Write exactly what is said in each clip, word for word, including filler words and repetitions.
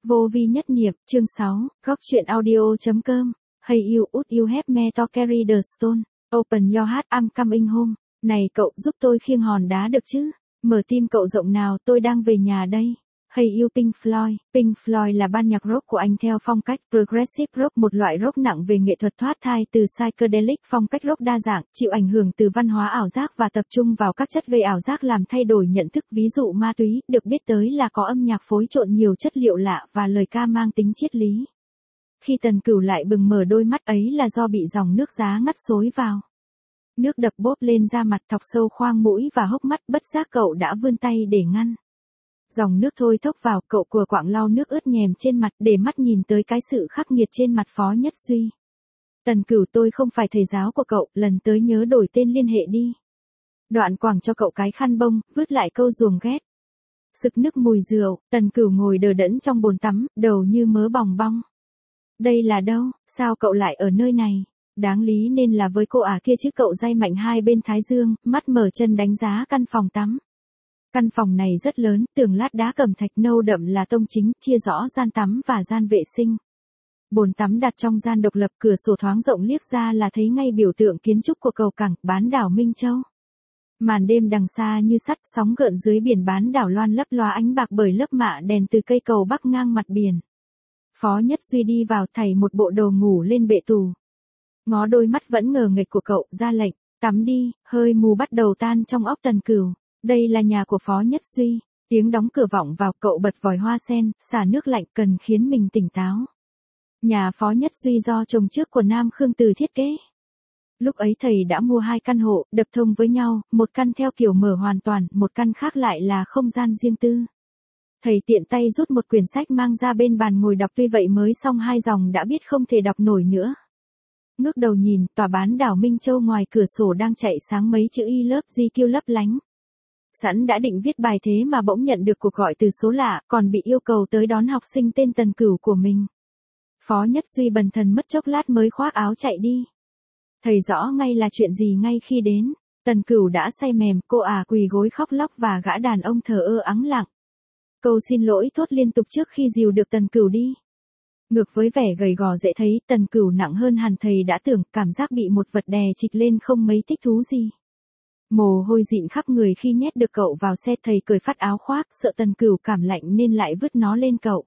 Vô vi nhất niệm, chương sáu, góc truyện audio.com. Hey you, would you help me to carry the stone? Open your heart, I'm coming home. Này cậu, giúp tôi khiêng hòn đá được chứ? Mở tim cậu rộng nào, tôi đang về nhà đây. Hey you Pink Floyd. Pink Floyd là ban nhạc rock của Anh theo phong cách progressive rock, một loại rock nặng về nghệ thuật thoát thai từ psychedelic. Phong cách rock đa dạng, chịu ảnh hưởng từ văn hóa ảo giác và tập trung vào các chất gây ảo giác làm thay đổi nhận thức, ví dụ ma túy, được biết tới là có âm nhạc phối trộn nhiều chất liệu lạ và lời ca mang tính triết lý. Khi Tần Cửu lại bừng mở đôi mắt ấy là do bị dòng nước giá ngắt xối vào. Nước đập bốp lên da mặt, thọc sâu khoang mũi và hốc mắt, bất giác cậu đã vươn tay để ngăn. Dòng nước thôi thốc vào, cậu cùa quạng lau nước ướt nhèm trên mặt để mắt nhìn tới cái sự khắc nghiệt trên mặt Phó Nhất Duy. Tần Cửu, tôi không phải thầy giáo của cậu, lần tới nhớ đổi tên liên hệ đi. Đoạn quẳng cho cậu cái khăn bông, vứt lại câu ruồng ghét. Sực nức mùi rượu, Tần Cửu ngồi đờ đẫn trong bồn tắm, đầu như mớ bòng bong. Đây là đâu, sao cậu lại ở nơi này? Đáng lý nên là với cô ả kia chứ, cậu day mạnh hai bên thái dương, mắt mở chân đánh giá căn phòng tắm. Căn phòng này rất lớn, tường lát đá cẩm thạch nâu đậm là tông chính, chia rõ gian tắm và gian vệ sinh. Bồn tắm đặt trong gian độc lập, cửa sổ thoáng rộng liếc ra là thấy ngay biểu tượng kiến trúc của cầu cảng, bán đảo Minh Châu. Màn đêm đằng xa như sắt, sóng gợn dưới biển bán đảo loan lấp lóa ánh bạc bởi lớp mạ đèn từ cây cầu bắc ngang mặt biển. Phó Nhất Duy đi vào, thảy một bộ đồ ngủ lên bệ tủ. Ngó đôi mắt vẫn ngờ nghệch của cậu, ra lệnh, tắm đi, hơi mù bắt đầu tan trong óc Tần Cửu. Đây là nhà của Phó Nhất Duy, tiếng đóng cửa vọng vào, cậu bật vòi hoa sen, xả nước lạnh cần khiến mình tỉnh táo. Nhà Phó Nhất Duy do chồng trước của Nam Khương Từ thiết kế. Lúc ấy thầy đã mua hai căn hộ, đập thông với nhau, một căn theo kiểu mở hoàn toàn, một căn khác lại là không gian riêng tư. Thầy tiện tay rút một quyển sách mang ra bên bàn ngồi đọc, tuy vậy mới xong hai dòng đã biết không thể đọc nổi nữa. Ngước đầu nhìn, tòa bán đảo Minh Châu ngoài cửa sổ đang chạy sáng mấy chữ y lớp di kêu lấp lánh. Sẵn đã định viết bài thế mà bỗng nhận được cuộc gọi từ số lạ, còn bị yêu cầu tới đón học sinh tên Tần Cửu của mình. Phó Nhất Duy bần thần mất chốc lát mới khoác áo chạy đi. Thầy rõ ngay là chuyện gì ngay khi đến. Tần Cửu đã say mềm, cô ả quỳ gối khóc lóc và gã đàn ông thờ ơ ắng lặng. Câu xin lỗi thốt liên tục trước khi dìu được Tần Cửu đi. Ngược với vẻ gầy gò dễ thấy, Tần Cửu nặng hơn hẳn thầy đã tưởng, cảm giác bị một vật đè trịch lên không mấy thích thú gì. Mồ hôi dịn khắp người khi nhét được cậu vào xe, thầy cởi phát áo khoác, sợ Tần Cửu cảm lạnh nên lại vứt nó lên cậu.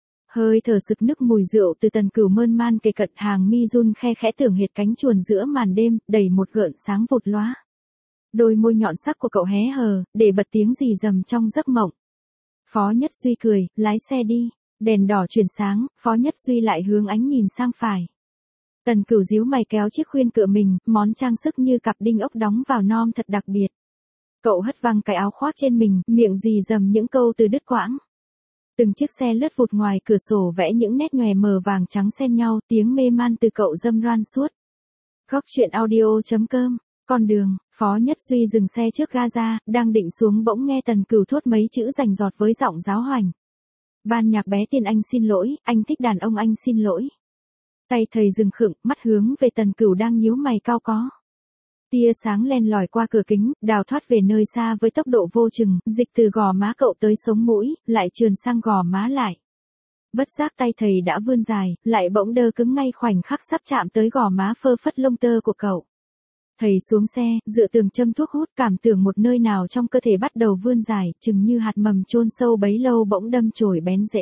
Hơi thở sực nức mùi rượu từ Tần Cửu mơn man kề cận, hàng mi run khe khẽ tưởng hệt cánh chuồn giữa màn đêm, đầy một gợn sáng vụt lóa. Đôi môi nhọn sắc của cậu hé hờ, để bật tiếng rì rầm trong giấc mộng. Phó Nhất Duy cười, lái xe đi. Đèn đỏ chuyển sáng, Phó Nhất Duy lại hướng ánh nhìn sang phải. Tần Cửu díu mày kéo chiếc khuyên cựa mình, món trang sức như cặp đinh ốc đóng vào nom thật đặc biệt. Cậu hất văng cái áo khoác trên mình, miệng rì rầm những câu từ đứt quãng. Từng chiếc xe lướt vụt ngoài cửa sổ vẽ những nét nhòe mờ vàng trắng xen nhau, tiếng mê man từ cậu dâm ran suốt. Góc truyện audio.com. Con đường, Phó Nhất Duy dừng xe trước ga-ra, đang định xuống bỗng nghe Tần Cửu thốt mấy chữ rành rọt với giọng giáo hoành. Ban nhạc bé Tiên, anh xin lỗi, anh thích đàn ông, anh xin lỗi. Tay thầy dừng khựng, mắt hướng về Tần Cửu đang nhíu mày cau có. Tia sáng len lỏi qua cửa kính, đào thoát về nơi xa với tốc độ vô chừng, dịch từ gò má cậu tới sống mũi, lại trườn sang gò má lại. Bất giác tay thầy đã vươn dài, lại bỗng đơ cứng ngay khoảnh khắc sắp chạm tới gò má phơ phất lông tơ của cậu. Thầy xuống xe, dựa tường châm thuốc hút, cảm tưởng một nơi nào trong cơ thể bắt đầu vươn dài, chừng như hạt mầm chôn sâu bấy lâu bỗng đâm chồi bén rễ.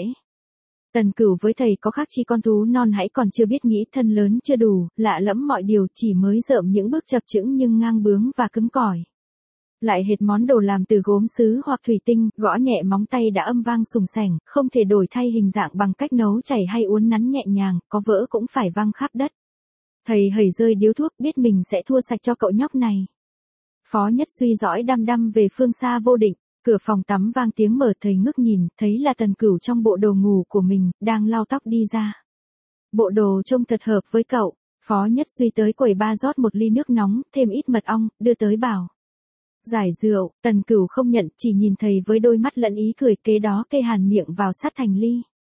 Tần Cửu với thầy có khác chi con thú non hãy còn chưa biết nghĩ, thân lớn chưa đủ, lạ lẫm mọi điều, chỉ mới rợm những bước chập chững nhưng ngang bướng và cứng cỏi. Lại hệt món đồ làm từ gốm sứ hoặc thủy tinh, gõ nhẹ móng tay đã âm vang sùng sành, không thể đổi thay hình dạng bằng cách nấu chảy hay uốn nắn nhẹ nhàng, có vỡ cũng phải văng khắp đất. Thầy hầy rơi điếu thuốc, biết mình sẽ thua sạch cho cậu nhóc này. Phó Nhất Duy dõi đăm đăm về phương xa vô định, cửa phòng tắm vang tiếng mở, thầy ngước nhìn, thấy là Tần Cửu trong bộ đồ ngủ của mình, đang lau tóc đi ra. Bộ đồ trông thật hợp với cậu. Phó Nhất Duy tới quầy ba rót một ly nước nóng, thêm ít mật ong, đưa tới bảo. Giải rượu, Tần Cửu không nhận, chỉ nhìn thầy với đôi mắt lẫn ý cười, kế đó kê hàn miệng vào sát thành ly.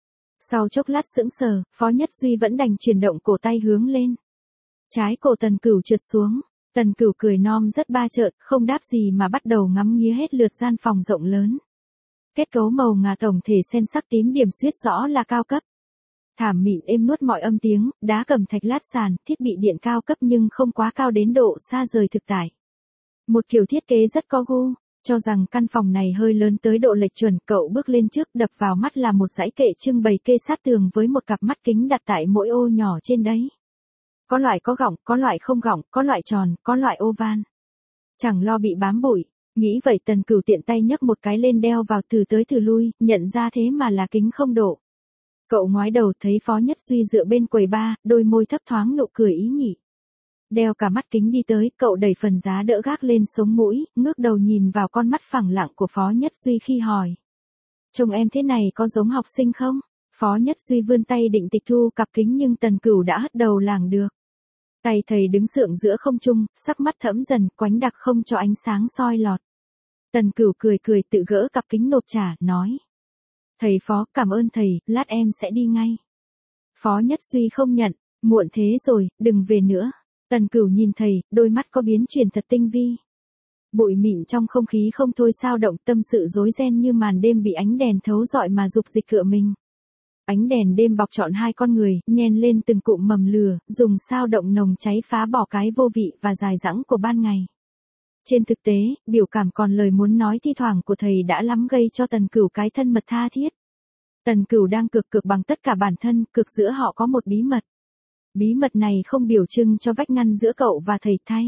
Sau chốc lát sững sờ, Phó Nhất Duy vẫn đành chuyển động cổ tay hướng lên. Trái cổ Tần Cửu trượt xuống, Tần Cửu cười nom rất ba trợn, không đáp gì mà bắt đầu ngắm nghía hết lượt gian phòng rộng lớn. Kết cấu màu ngà tổng thể sen sắc tím điểm xuyết rõ là cao cấp. Thảm mịn êm nuốt mọi âm tiếng, đá cẩm thạch lát sàn, thiết bị điện cao cấp nhưng không quá cao đến độ xa rời thực tại. Một kiểu thiết kế rất có gu, cho rằng căn phòng này hơi lớn tới độ lệch chuẩn, cậu bước lên trước, đập vào mắt là một dãy kệ trưng bày kê sát tường với một cặp mắt kính đặt tại mỗi ô nhỏ trên đấy. Có loại có gọng, có loại không gọng, có loại tròn, có loại oval. Chẳng lo bị bám bụi, nghĩ vậy Tần Cửu tiện tay nhấc một cái lên đeo vào từ tới từ lui, nhận ra thế mà là kính không độ. Cậu ngoái đầu thấy Phó Nhất Duy dựa bên quầy bar, đôi môi thấp thoáng nụ cười ý nhị. Đeo cả mắt kính đi tới, cậu đẩy phần giá đỡ gác lên sống mũi, ngước đầu nhìn vào con mắt phẳng lặng của Phó Nhất Duy khi hỏi. Trông em thế này có giống học sinh không? Phó Nhất Duy vươn tay định tịch thu cặp kính nhưng Tần Cửu đã hất đầu lảng được. Tay thầy đứng sượng giữa không trung, sắc mắt thẫm dần, quánh đặc không cho ánh sáng soi lọt. Tần Cửu cười cười tự gỡ cặp kính nộp trả, nói. Thầy Phó, cảm ơn thầy, lát em sẽ đi ngay. Phó Nhất Duy không nhận, muộn thế rồi, đừng về nữa. Tần Cửu nhìn thầy, đôi mắt có biến chuyển thật tinh vi. Bụi mịn trong không khí không thôi sao động, tâm sự rối ren như màn đêm bị ánh đèn thấu rọi mà dục dịch cựa mình. Ánh đèn đêm bọc trọn hai con người, nhen lên từng cụm mầm lửa, dùng sao động nồng cháy phá bỏ cái vô vị và dài dẳng của ban ngày. Trên thực tế, biểu cảm còn lời muốn nói thi thoảng của thầy đã lắm gây cho Tần Cửu cái thân mật tha thiết. Tần Cửu đang cược cược bằng tất cả bản thân, cược giữa họ có một bí mật. Bí mật này không biểu trưng cho vách ngăn giữa cậu và thầy thay.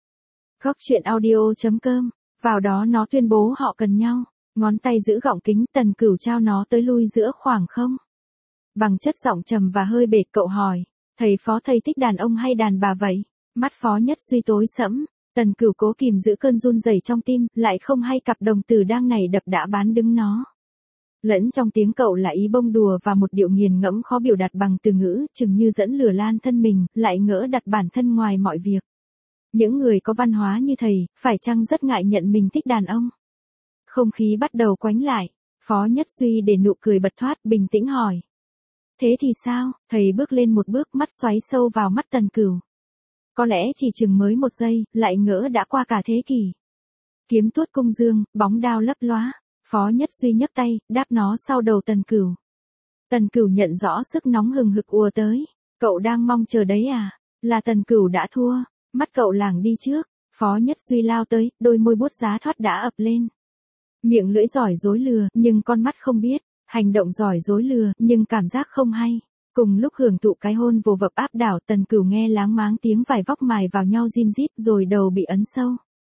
Góc truyện audio chấm com, vào đó nó tuyên bố họ cần nhau. Ngón tay giữ gọng kính, Tần Cửu trao nó tới lui giữa khoảng không. Bằng chất giọng trầm và hơi bệt cậu hỏi, thầy Phó thầy thích đàn ông hay đàn bà vậy? Mắt Phó Nhất Duy tối sẫm, Tần Cửu cố kìm giữ cơn run rẩy trong tim, lại không hay cặp đồng tử đang này đập đã bán đứng nó. Lẫn trong tiếng cậu là ý bông đùa và một điệu nghiền ngẫm khó biểu đạt bằng từ ngữ, chừng như dẫn lửa lan thân mình, lại ngỡ đặt bản thân ngoài mọi việc. Những người có văn hóa như thầy, phải chăng rất ngại nhận mình thích đàn ông? Không khí bắt đầu quánh lại, Phó Nhất Duy để nụ cười bật thoát, bình tĩnh hỏi. Thế thì sao? Thầy bước lên một bước, mắt xoáy sâu vào mắt Tần Cửu. Có lẽ chỉ chừng mới một giây, lại ngỡ đã qua cả thế kỷ. Kiếm tuốt cung dương, bóng đao lấp lóa. Phó Nhất Duy nhấc tay, đáp nó sau đầu Tần Cửu. Tần Cửu nhận rõ sức nóng hừng hực ùa tới. Cậu đang mong chờ đấy à? Là Tần Cửu đã thua. Mắt cậu lảng đi trước. Phó Nhất Duy lao tới, đôi môi buốt giá thoát đã ập lên. Miệng lưỡi giỏi dối lừa, nhưng con mắt không biết. Hành động giỏi dối lừa, nhưng cảm giác không hay. Cùng lúc hưởng thụ cái hôn vồ vập áp đảo, Tần Cửu nghe láng máng tiếng vải vóc mài vào nhau rin rít rồi đầu bị ấn sâu.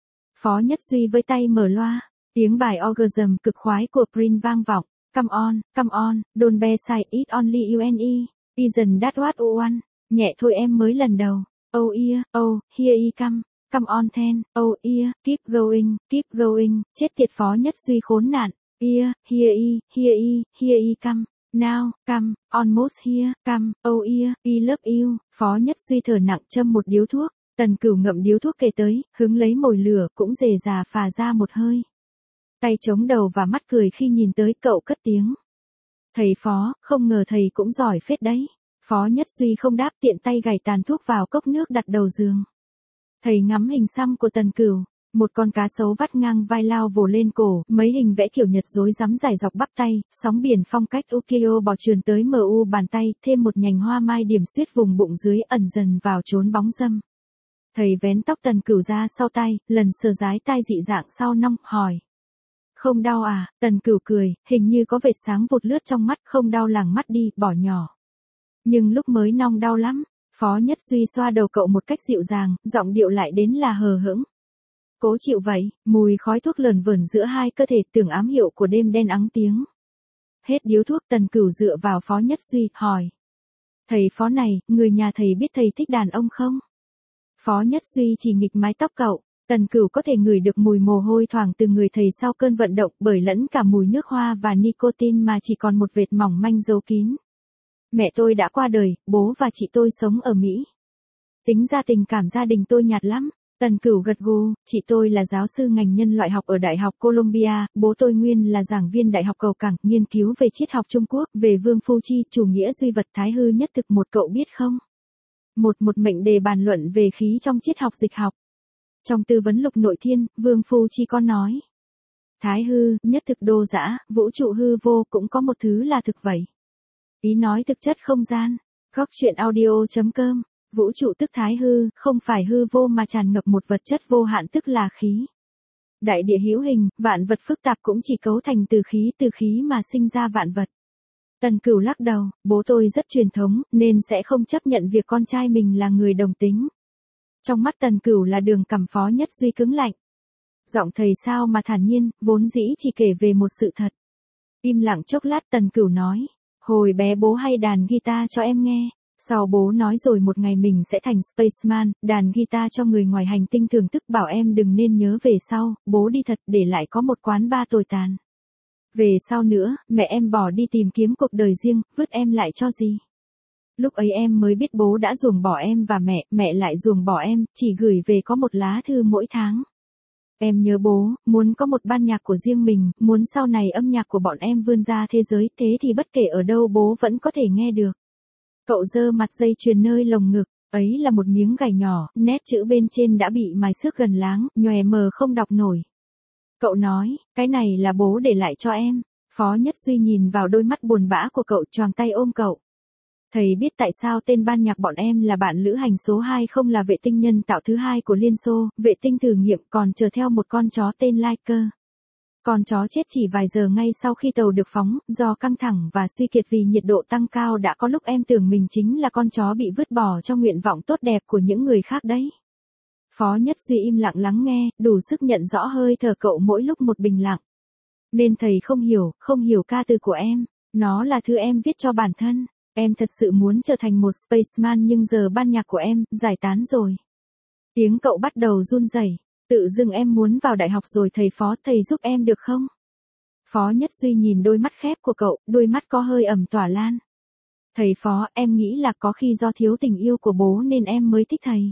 Phó Nhất Duy với tay mở loa. Tiếng bài orgasm cực khoái của Prince vang vọng. Come on, come on, don't be shy, it only you and me. Isn't that what you want? Nhẹ thôi em mới lần đầu. Oh yeah, oh, here he come. Come on then, oh yeah, keep going, keep going. Chết tiệt Phó Nhất Duy khốn nạn. Yeah, here he, here he, here he come. Now, come, almost here, come, oh yeah, we love you. Phó Nhất Duy thở nặng châm một điếu thuốc. Tần Cửu ngậm điếu thuốc kề tới, hứng lấy mồi lửa, cũng rề rà phà ra một hơi. Tay chống đầu và mắt cười khi nhìn tới cậu cất tiếng. Thầy Phó, không ngờ thầy cũng giỏi phết đấy. Phó Nhất Duy không đáp, tiện tay gảy tàn thuốc vào cốc nước đặt đầu giường. Thầy ngắm hình xăm của Tần Cửu. Một con cá sấu vắt ngang vai lao vồ lên cổ, mấy hình vẽ kiểu Nhật rối rắm dài dọc bắp tay, sóng biển phong cách ukiyo bò trườn tới mờ u bàn tay, thêm một nhành hoa mai điểm xuyết vùng bụng dưới ẩn dần vào chốn bóng râm. Thầy vén tóc Tần Cửu ra sau tay, lần sờ dái tai dị dạng sau nong, hỏi. Không đau à? Tần Cửu cười, hình như có vệt sáng vụt lướt trong mắt, không đau làng mắt đi, bỏ nhỏ. Nhưng lúc mới nong đau lắm. Phó Nhất Duy xoa đầu cậu một cách dịu dàng, giọng điệu lại đến là hờ hững. Cố chịu vậy, mùi khói thuốc lờn vờn giữa hai cơ thể tưởng ám hiệu của đêm đen ắng tiếng. Hết điếu thuốc Tần Cửu dựa vào Phó Nhất Duy, hỏi. Thầy Phó này, người nhà thầy biết thầy thích đàn ông không? Phó Nhất Duy chỉ nghịch mái tóc cậu. Tần Cửu có thể ngửi được mùi mồ hôi thoảng từ người thầy sau cơn vận động, bởi lẫn cả mùi nước hoa và nicotine mà chỉ còn một vệt mỏng manh giấu kín. Mẹ tôi đã qua đời, bố và chị tôi sống ở Mỹ. Tính ra tình cảm gia đình tôi nhạt lắm. Tần Cửu gật gù, chị tôi là giáo sư ngành nhân loại học ở Đại học Columbia, bố tôi nguyên là giảng viên Đại học Cầu Cảng, nghiên cứu về triết học Trung Quốc, về Vương Phu Chi, chủ nghĩa duy vật thái hư nhất thực một cậu biết không? Một một mệnh đề bàn luận về khí trong triết học dịch học. Trong tư vấn Lục Nội Thiên, Vương Phu Chi có nói. Thái hư, nhất thực đô giã, vũ trụ hư vô cũng có một thứ là thực vậy. Ý nói thực chất không gian. Góc truyện audio.com. Vũ trụ tức thái hư, không phải hư vô mà tràn ngập một vật chất vô hạn tức là khí. Đại địa hữu hình, vạn vật phức tạp cũng chỉ cấu thành từ khí, từ khí mà sinh ra vạn vật. Tần Cửu lắc đầu, bố tôi rất truyền thống, nên sẽ không chấp nhận việc con trai mình là người đồng tính. Trong mắt Tần Cửu là Đường Cẩm Phó Nhất Duy cứng lạnh. Giọng thầy sao mà thản nhiên, vốn dĩ chỉ kể về một sự thật. Im lặng chốc lát Tần Cửu nói, hồi bé bố hay đàn guitar cho em nghe. Sau bố nói rồi một ngày mình sẽ thành spaceman, đàn guitar cho người ngoài hành tinh thưởng thức, bảo em đừng nên nhớ về sau, bố đi thật để lại có một quán bar tồi tàn. Về sau nữa, mẹ em bỏ đi tìm kiếm cuộc đời riêng, vứt em lại cho gì. Lúc ấy em mới biết bố đã ruồng bỏ em và mẹ, mẹ lại ruồng bỏ em, chỉ gửi về có một lá thư mỗi tháng. Em nhớ bố, muốn có một ban nhạc của riêng mình, muốn sau này âm nhạc của bọn em vươn ra thế giới, thế thì bất kể ở đâu bố vẫn có thể nghe được. Cậu giơ mặt dây chuyền nơi lồng ngực, ấy là một miếng gạch nhỏ, nét chữ bên trên đã bị mài xước gần láng, nhòe mờ không đọc nổi. Cậu nói, cái này là bố để lại cho em. Phó Nhất Duy nhìn vào đôi mắt buồn bã của cậu, choàng tay ôm cậu. Thầy biết tại sao tên ban nhạc bọn em là bạn lữ hành số hai không là vệ tinh nhân tạo thứ hai của Liên Xô, vệ tinh thử nghiệm còn chờ theo một con chó tên Laika. Con chó chết chỉ vài giờ ngay sau khi tàu được phóng, do căng thẳng và suy kiệt vì nhiệt độ tăng cao đã có lúc em tưởng mình chính là con chó bị vứt bỏ cho nguyện vọng tốt đẹp của những người khác đấy. Phó Nhất Duy im lặng lắng nghe, đủ sức nhận rõ hơi thở cậu mỗi lúc một bình lặng. Nên thầy không hiểu, không hiểu ca từ của em, nó là thứ em viết cho bản thân. Em thật sự muốn trở thành một spaceman nhưng giờ ban nhạc của em, giải tán rồi. Tiếng cậu bắt đầu run rẩy. Tự dưng em muốn vào đại học rồi thầy Phó, thầy giúp em được không? Phó Nhất Duy nhìn đôi mắt khép của cậu, đôi mắt có hơi ẩm tỏa lan. Thầy Phó, em nghĩ là có khi do thiếu tình yêu của bố nên em mới thích thầy.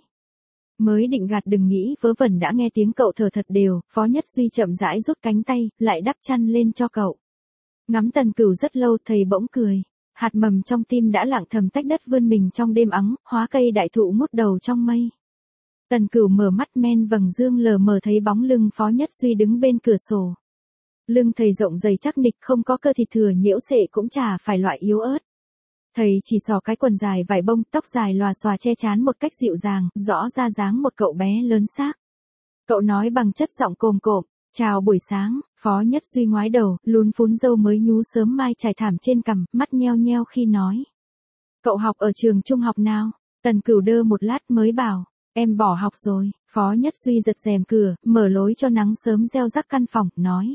Mới định gạt đừng nghĩ vớ vẩn đã nghe tiếng cậu thở thật đều, Phó Nhất Duy chậm rãi rút cánh tay, lại đắp chăn lên cho cậu. Ngắm Tần Cửu rất lâu thầy bỗng cười. Hạt mầm trong tim đã lặng thầm tách đất vươn mình trong đêm ắng, hóa cây đại thụ ngút đầu trong mây. Tần Cửu mở mắt men vầng dương lờ mờ thấy bóng lưng Phó Nhất Duy đứng bên cửa sổ. Lưng thầy rộng dày chắc nịch, không có cơ thịt thừa nhiễu xệ cũng chả phải loại yếu ớt. Thầy chỉ xỏ cái quần dài vải bông, tóc dài lòa xòa che chán một cách dịu dàng, rõ ra dáng một cậu bé lớn xác. Cậu nói bằng chất giọng cồm cộm, chào buổi sáng. Phó Nhất Duy ngoái đầu, lún phún râu mới nhú sớm mai trải thảm trên cằm, mắt nheo nheo khi nói. Cậu học ở trường trung học nào? Tần Cửu đơ một lát mới bảo, em bỏ học rồi. Phó Nhất Duy giật rèm cửa, mở lối cho nắng sớm gieo rắc căn phòng, nói.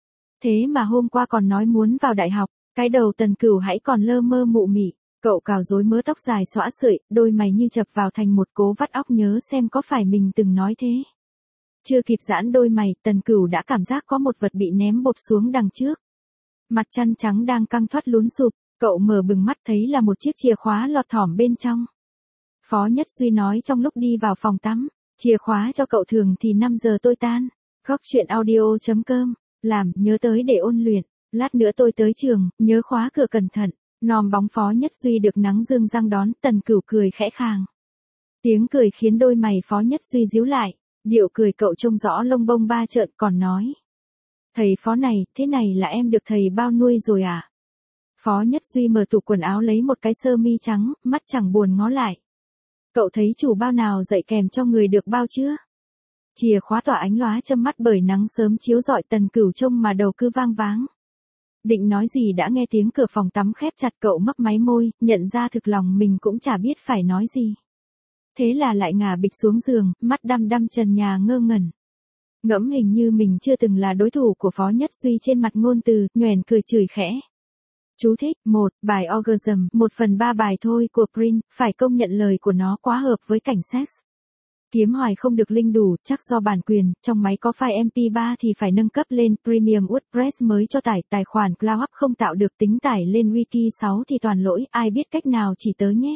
Thế mà hôm qua còn nói muốn vào đại học. Cái đầu Tần Cửu hãy còn lơ mơ mụ mị. Cậu cào rối mớ tóc dài xõa sợi, đôi mày như chập vào thành một cố vắt óc nhớ xem có phải mình từng nói thế. Chưa kịp giãn đôi mày, Tần Cửu đã cảm giác có một vật bị ném bộp xuống đằng trước. Mặt chăn trắng đang căng thoát lún sụp, cậu mở bừng mắt thấy là một chiếc chìa khóa lọt thỏm bên trong. Phó Nhất Duy nói trong lúc đi vào phòng tắm, chìa khóa cho cậu thường thì năm giờ tôi tan. Góc truyện audio.com, làm, nhớ tới để ôn luyện, lát nữa tôi tới trường, nhớ khóa cửa cẩn thận. Nòm bóng Phó Nhất Duy được nắng dương răng đón, Tần Cửu cười khẽ khàng. Tiếng cười khiến đôi mày Phó Nhất Duy díu lại, điệu cười cậu trông rõ lông bông ba trợn còn nói. Thầy Phó này, thế này là em được thầy bao nuôi rồi à? Phó Nhất Duy mở tủ quần áo lấy một cái sơ mi trắng, mắt chẳng buồn ngó lại. Cậu thấy chủ bao nào dạy kèm cho người được bao chưa? Chìa khóa tỏa ánh lóa châm mắt bởi nắng sớm chiếu rọi, Tần Cửu trông mà đầu cứ vang váng. Định nói gì đã nghe tiếng cửa phòng tắm khép chặt, cậu mấp máy môi, nhận ra thực lòng mình cũng chả biết phải nói gì. Thế là lại ngả bịch xuống giường, mắt đăm đăm trần nhà ngơ ngẩn. Ngẫm hình như mình chưa từng là đối thủ của Phó Nhất Duy trên mặt ngôn từ, nhoẻn cười chửi khẽ. Chú thích, một, bài Orgasm, một phần ba bài thôi của Prince, phải công nhận lời của nó quá hợp với cảnh sex. Kiếm hoài không được linh đủ, chắc do bản quyền, trong máy có file em pê ba thì phải nâng cấp lên Premium WordPress mới cho tải, tài khoản CloudHub không tạo được tính tải lên Wiki sáu thì toàn lỗi, ai biết cách nào chỉ tớ nhé.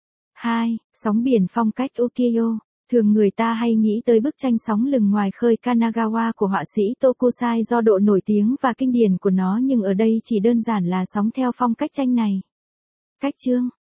hai. Sóng biển phong cách ukiyo. Thường người ta hay nghĩ tới bức tranh sóng lừng ngoài khơi Kanagawa của họa sĩ Tokusai do độ nổi tiếng và kinh điển của nó, nhưng ở đây chỉ đơn giản là sóng theo phong cách tranh này. Cách chương